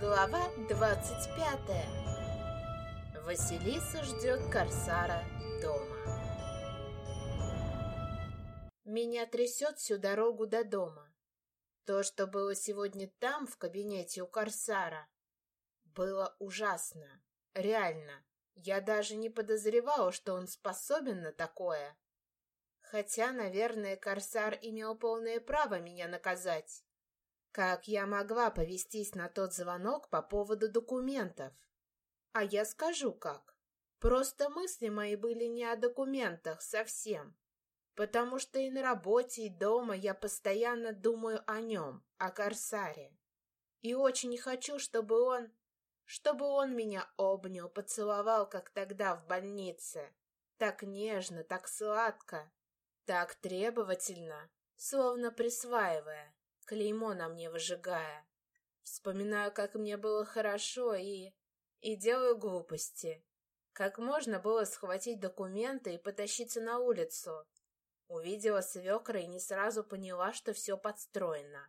Глава 25. Василиса ждет корсара дома. Меня трясет всю дорогу до дома. То, что было сегодня там, в кабинете у корсара, было ужасно. Реально. Я даже не подозревала, что он способен на такое. Хотя, наверное, корсар имел полное право меня наказать. Как я могла повестись на тот звонок по поводу документов? А я скажу как. Просто мысли мои были не о документах совсем. Потому что и на работе, и дома я постоянно думаю о нем, о корсаре. И очень хочу, чтобы он меня обнял, поцеловал, как тогда в больнице. Так нежно, так сладко, так требовательно, словно присваивая, клеймо на мне выжигая. Вспоминаю, как мне было хорошо, и делаю глупости. Как можно было схватить документы и потащиться на улицу? Увидела свекра и не сразу поняла, что все подстроено.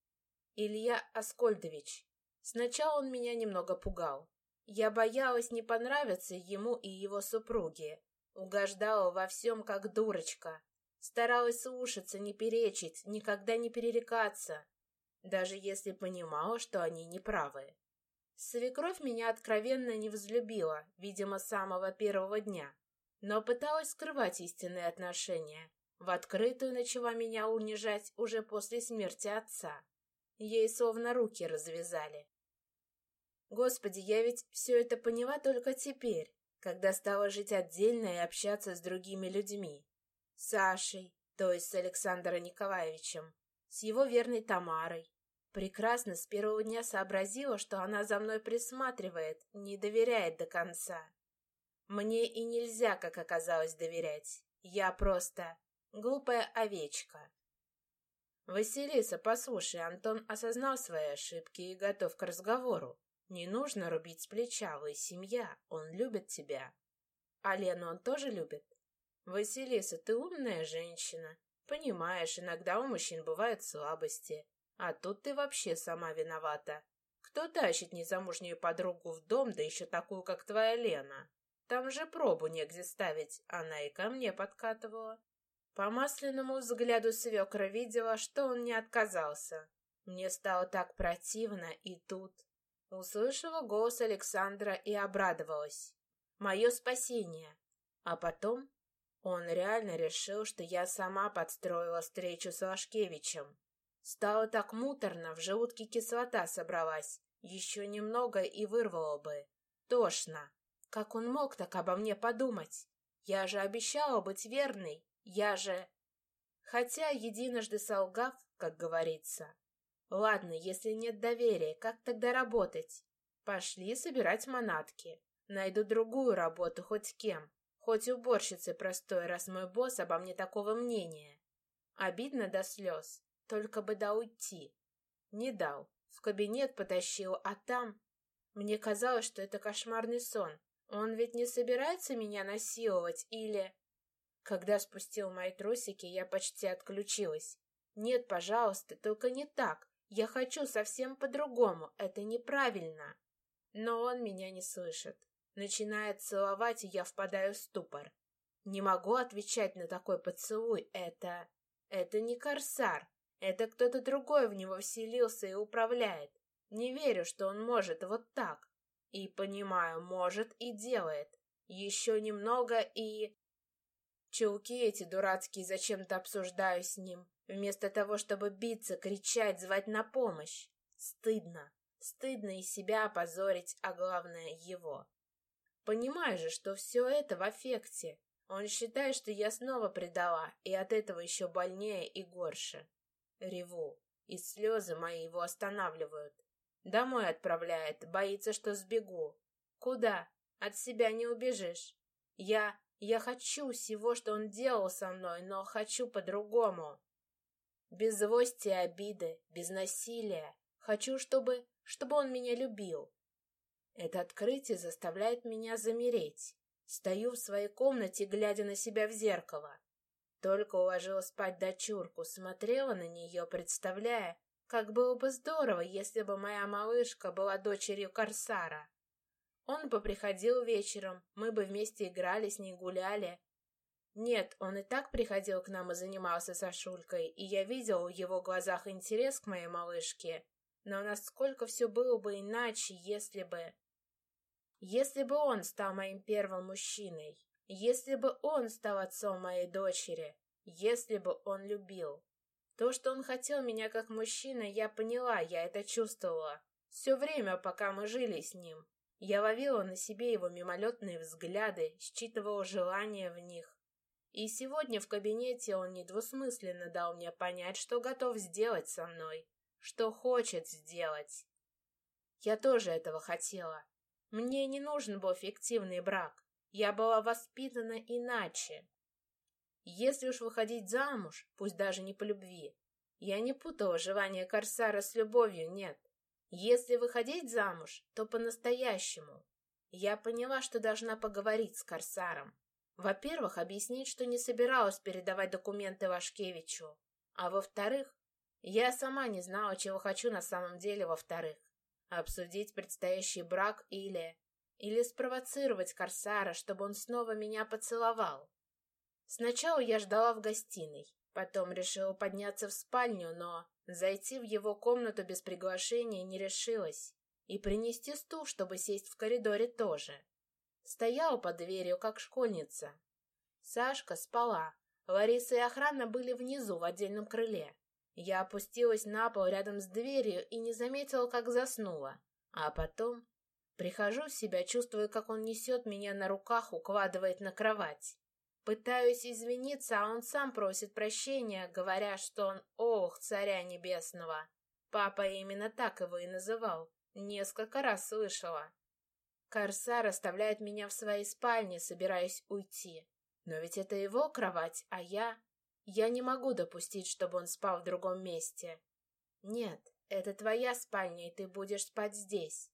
Илья Аскольдович. Сначала он меня немного пугал. Я боялась не понравиться ему и его супруге. Угождала во всем, как дурочка. Старалась слушаться, не перечить, никогда не перерекаться, даже если понимала, что они неправы. Свекровь меня откровенно не возлюбила, видимо, с самого первого дня, но пыталась скрывать истинные отношения. В открытую начала меня унижать уже после смерти отца. Ей словно руки развязали. Господи, я ведь все это поняла только теперь, когда стала жить отдельно и общаться с другими людьми. С Сашей, то есть с Александром Николаевичем, с его верной Тамарой. Прекрасно с первого дня сообразила, что она за мной присматривает, не доверяет до конца. Мне и нельзя, как оказалось, доверять. Я просто глупая овечка. Василиса, послушай, Антон осознал свои ошибки и готов к разговору. Не нужно рубить с плеча, вы семья, он любит тебя. А Лену он тоже любит? Василиса, ты умная женщина. Понимаешь, иногда у мужчин бывают слабости. А тут ты вообще сама виновата. Кто тащит незамужнюю подругу в дом, да еще такую, как твоя Лена? Там же пробу негде ставить, она и ко мне подкатывала. По масляному взгляду свекра видела, что он не отказался. Мне стало так противно, и тут... Услышала голос Александра и обрадовалась. Мое спасение. А потом... Он реально решил, что я сама подстроила встречу с Лашкевичем. Стало так муторно, в желудке кислота собралась. Еще немного и вырвало бы. Тошно. Как он мог так обо мне подумать? Я же обещала быть верной. Я же... Хотя, единожды солгав, как говорится. Ладно, если нет доверия, как тогда работать? Пошли собирать манатки. Найду другую работу хоть кем. Хоть уборщицей простой, раз мой босс обо мне такого мнения. Обидно до слез, только бы да уйти. Не дал, в кабинет потащил, а там... Мне казалось, что это кошмарный сон. Он ведь не собирается меня насиловать или... Когда спустил мои трусики, я почти отключилась. Нет, пожалуйста, только не так. Я хочу совсем по-другому, это неправильно. Но он меня не слышит. Начинает целовать, и я впадаю в ступор. Не могу отвечать на такой поцелуй. Это не корсар. Это кто-то другой в него вселился и управляет. Не верю, что он может вот так. И понимаю, может и делает. Еще немного и... Чулки эти дурацкие зачем-то обсуждаю с ним. Вместо того, чтобы биться, кричать, звать на помощь. Стыдно. Стыдно и себя опозорить, а главное его. Понимаю же, что все это в аффекте. Он считает, что я снова предала, и от этого еще больнее и горше. Реву, и слезы мои его останавливают. Домой отправляет, боится, что сбегу. Куда? От себя не убежишь. Я хочу всего, что он делал со мной, но хочу по-другому. Без злости и обиды, без насилия. Хочу, чтобы он меня любил. Это открытие заставляет меня замереть. Стою в своей комнате, глядя на себя в зеркало. Только уложила спать дочурку, смотрела на нее, представляя, Как было бы здорово, если бы моя малышка была дочерью Корсара. Он бы приходил вечером, мы бы вместе играли, с ней гуляли. Нет, он и так приходил к нам и занимался с Ашулькой, и я видел в его глазах интерес к моей малышке. Но насколько все было бы иначе, если бы... Если бы он стал моим первым мужчиной, если бы он стал отцом моей дочери, если бы он любил. То, что он хотел меня как мужчина, я поняла, я это чувствовала. Все время, пока мы жили с ним. Я ловила на себе его мимолетные взгляды, считывала желания в них. И сегодня в кабинете он недвусмысленно дал мне понять, что готов сделать со мной, что хочет сделать. Я тоже этого хотела. Мне не нужен был фиктивный брак. Я была воспитана иначе. Если уж выходить замуж, пусть даже не по любви, я не путала желание Корсара с любовью, нет. Если выходить замуж, то по-настоящему. Я поняла, что должна поговорить с Корсаром. Во-первых, объяснить, что не собиралась передавать документы Вашкевичу. А во-вторых, я сама не знала, чего хочу на самом деле, во-вторых. Обсудить предстоящий брак или спровоцировать Корсара, чтобы он снова меня поцеловал. Сначала я ждала в гостиной, потом решила подняться в спальню, но зайти в его комнату без приглашения не решилась. И принести стул, чтобы сесть в коридоре, тоже. Стояла под дверью, как школьница. Сашка спала. Лариса и охрана были внизу, в отдельном крыле. Я опустилась на пол рядом с дверью и не заметила, как заснула. А потом прихожу в себя, чувствую, как он несет меня на руках, укладывает на кровать. Пытаюсь извиниться, а он сам просит прощения, говоря, что он ох, царя небесного. Папа именно так его и называл. Несколько раз слышала. Корсар оставляет меня в своей спальне, собираясь уйти. Но ведь это его кровать, а я... Я не могу допустить, чтобы он спал в другом месте. Нет, это твоя спальня, и ты будешь спать здесь.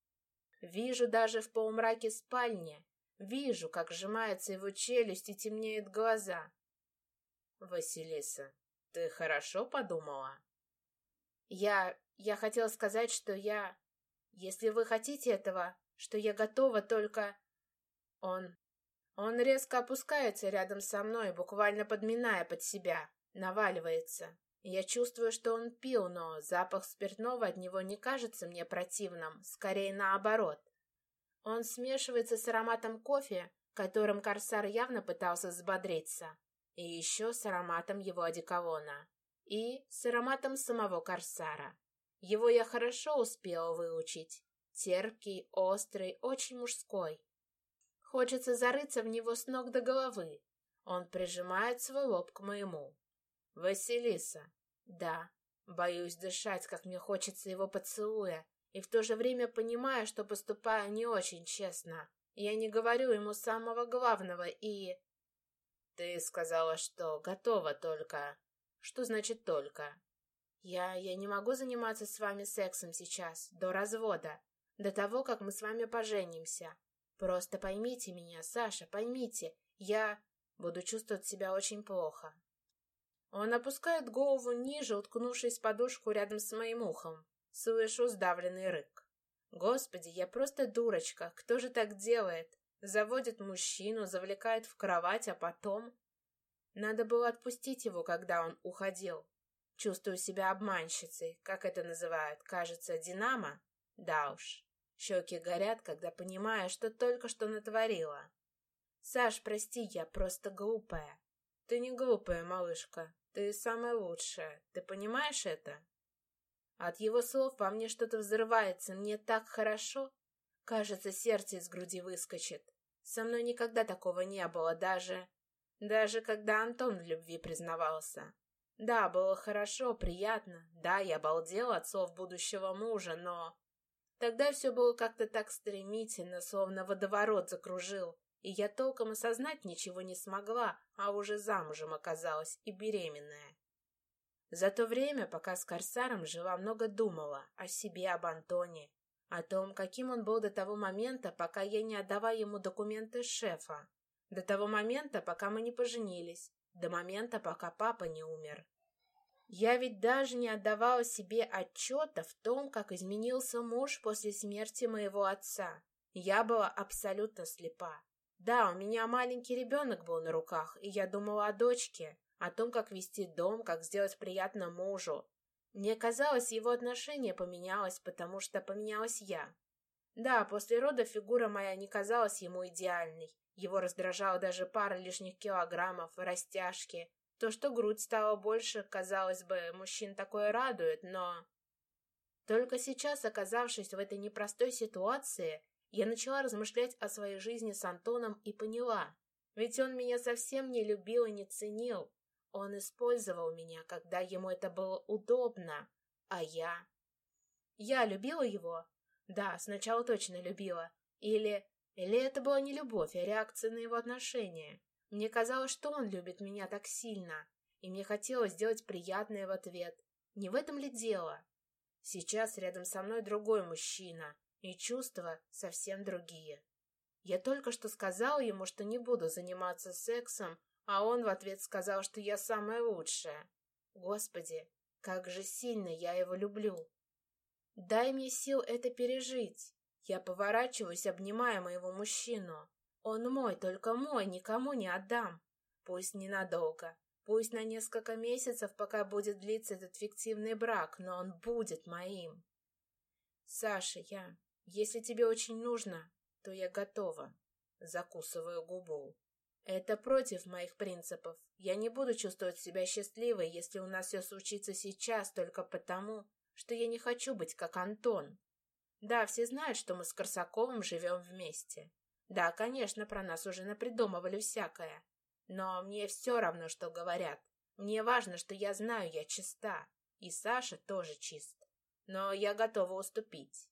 Вижу даже в полумраке спальни. Вижу, как сжимается его челюсть и темнеют глаза. Василиса, ты хорошо подумала? Я хотела сказать, что я... Если вы хотите этого, что я готова, только... Он резко опускается рядом со мной, буквально подминая под себя, наваливается. Я чувствую, что он пил, но запах спиртного от него не кажется мне противным, скорее наоборот. Он смешивается с ароматом кофе, которым Корсар явно пытался взбодриться, и еще с ароматом его одеколона, и с ароматом самого Корсара. Его я хорошо успела выучить. Терпкий, острый, очень мужской. Хочется зарыться в него с ног до головы. Он прижимает свой лоб к моему. «Василиса». «Да, боюсь дышать, как мне хочется его поцелуя, и в то же время понимаю, что поступаю не очень честно. Я не говорю ему самого главного и...» «Ты сказала, что готова только...» «Что значит только?» Я не могу заниматься с вами сексом сейчас, до развода, до того, как мы с вами поженимся. Просто поймите меня, Саша, поймите, я буду чувствовать себя очень плохо». Он опускает голову ниже, уткнувшись в подушку рядом с моим ухом. Слышу сдавленный рык. Господи, я просто дурочка, кто же так делает? Заводит мужчину, завлекает в кровать, а потом... Надо было отпустить его, когда он уходил. Чувствую себя обманщицей, как это называют, кажется, динамо? Да уж. Щеки горят, когда понимаю, что только что натворила. Саш, прости, я просто глупая. Ты не глупая, малышка. Ты самая лучшая. Ты понимаешь это? От его слов во мне что-то взрывается. Мне так хорошо. Кажется, сердце из груди выскочит. Со мной никогда такого не было, даже когда Антон в любви признавался. Да, было хорошо, приятно. Да, я обалдела от слов будущего мужа, но... Тогда все было как-то так стремительно, словно водоворот закружил, и я толком осознать ничего не смогла, а уже замужем оказалась и беременная. За то время, пока с Корсаром жила, много думала о себе, об Антоне, о том, каким он был до того момента, пока я не отдала ему документы шефа, до того момента, пока мы не поженились, до момента, пока папа не умер. Я ведь даже не отдавала себе отчета в том, как изменился муж после смерти моего отца. Я была абсолютно слепа. Да, у меня маленький ребенок был на руках, и я думала о дочке, о том, как вести дом, как сделать приятно мужу. Мне казалось, его отношение поменялось, потому что поменялась я. Да, после родов фигура моя не казалась ему идеальной. Его раздражала даже пара лишних килограммов, растяжки. То, что грудь стала больше, казалось бы, мужчин такое радует, но... Только сейчас, оказавшись в этой непростой ситуации, я начала размышлять о своей жизни с Антоном и поняла. Ведь он меня совсем не любил и не ценил. Он использовал меня, когда ему это было удобно. А я... Я любила его? Да, сначала точно любила. Или это была не любовь, а реакция на его отношения. Мне казалось, что он любит меня так сильно, и мне хотелось сделать приятное в ответ. Не в этом ли дело? Сейчас рядом со мной другой мужчина, и чувства совсем другие. Я только что сказала ему, что не буду заниматься сексом, а он в ответ сказал, что я самая лучшая. Господи, как же сильно я его люблю. Дай мне сил это пережить. Я поворачиваюсь, обнимая моего мужчину. Он мой, только мой, никому не отдам. Пусть ненадолго, пусть на несколько месяцев, пока будет длиться этот фиктивный брак, но он будет моим. Саша, если тебе очень нужно, то я готова. Закусываю губу. Это против моих принципов. Я не буду чувствовать себя счастливой, если у нас все случится сейчас только потому, что я не хочу быть как Антон. Да, все знают, что мы с Корсаковым живем вместе. Да, конечно, про нас уже напридумывали всякое. Но мне все равно, что говорят. Мне важно, что я знаю, я чиста. И Саша тоже чист. Но я готова уступить.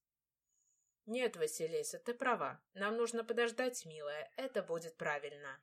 Нет, Василиса, ты права. Нам нужно подождать, милая. Это будет правильно.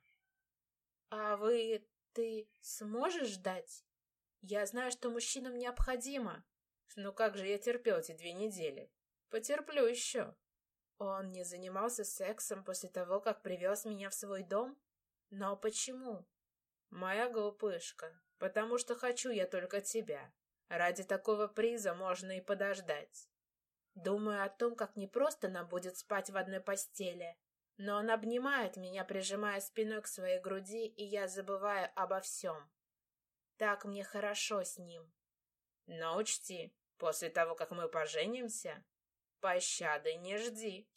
А ты сможешь ждать? Я знаю, что мужчинам необходимо. Ну как же я терпел эти 2 недели? Потерплю еще. Он не занимался сексом после того, как привез меня в свой дом? Но почему? Моя глупышка, потому что хочу я только тебя. Ради такого приза можно и подождать. Думаю о том, как непросто нам будет спать в одной постели. Но он обнимает меня, прижимая спиной к своей груди, и я забываю обо всем. Так мне хорошо с ним. Но учти, после того, как мы поженимся, пощады не жди.